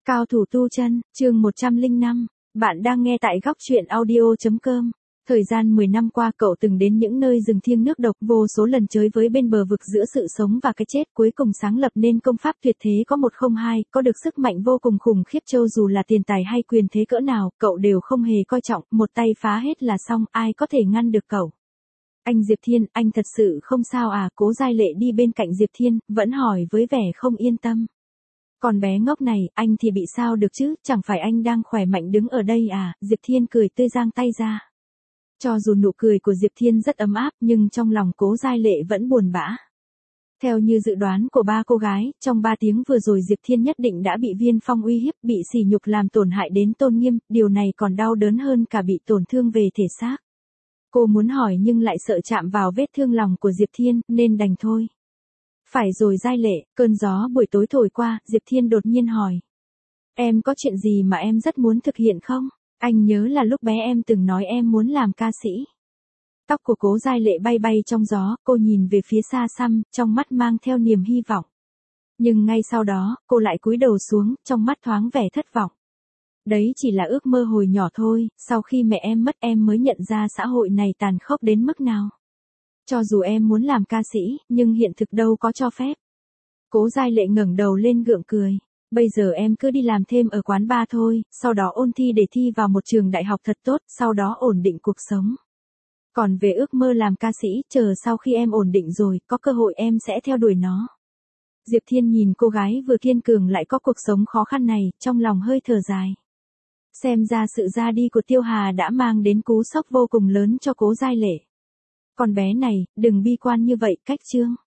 Cao thủ tu chân, chương 105. Bạn đang nghe tại góc truyện audio.com. Thời gian 10 năm qua cậu từng đến những nơi rừng thiêng nước độc vô số lần chới với bên bờ vực giữa sự sống và cái chết, cuối cùng sáng lập nên công pháp tuyệt thế có 102, có được sức mạnh vô cùng khủng khiếp, cho dù là tiền tài hay quyền thế cỡ nào, cậu đều không hề coi trọng, một tay phá hết là xong, ai có thể ngăn được cậu. Anh Diệp Thiên, anh thật sự không sao à? Cố Giai Lệ đi bên cạnh Diệp Thiên, vẫn hỏi với vẻ không yên tâm. Còn bé ngốc này, anh thì bị sao được chứ, chẳng phải anh đang khỏe mạnh đứng ở đây à? Diệp Thiên cười tươi giang tay ra. Cho dù nụ cười của Diệp Thiên rất ấm áp nhưng trong lòng Cố Giai Lệ vẫn buồn bã. Theo như dự đoán của ba cô gái, trong 3 tiếng vừa rồi Diệp Thiên nhất định đã bị Viên Phong uy hiếp, bị sỉ nhục làm tổn hại đến tôn nghiêm, điều này còn đau đớn hơn cả bị tổn thương về thể xác. Cô muốn hỏi nhưng lại sợ chạm vào vết thương lòng của Diệp Thiên, nên đành thôi. Phải rồi Giai Lệ, cơn gió buổi tối thổi qua, Diệp Thiên đột nhiên hỏi. Em có chuyện gì mà em rất muốn thực hiện không? Anh nhớ là lúc bé em từng nói em muốn làm ca sĩ. Tóc của Cố Giai Lệ bay bay trong gió, cô nhìn về phía xa xăm, trong mắt mang theo niềm hy vọng. Nhưng ngay sau đó, cô lại cúi đầu xuống, trong mắt thoáng vẻ thất vọng. Đấy chỉ là ước mơ hồi nhỏ thôi, sau khi mẹ em mất em mới nhận ra xã hội này tàn khốc đến mức nào. Cho dù em muốn làm ca sĩ, nhưng hiện thực đâu có cho phép. Cố Giai Lệ ngẩng đầu lên gượng cười. Bây giờ em cứ đi làm thêm ở quán bar thôi, sau đó ôn thi để thi vào một trường đại học thật tốt, sau đó ổn định cuộc sống. Còn về ước mơ làm ca sĩ, chờ sau khi em ổn định rồi, có cơ hội em sẽ theo đuổi nó. Diệp Thiên nhìn cô gái vừa kiên cường lại có cuộc sống khó khăn này, trong lòng hơi thở dài. Xem ra sự ra đi của Tiêu Hà đã mang đến cú sốc vô cùng lớn cho Cố Giai Lệ. Con bé này, đừng bi quan như vậy, cách chương.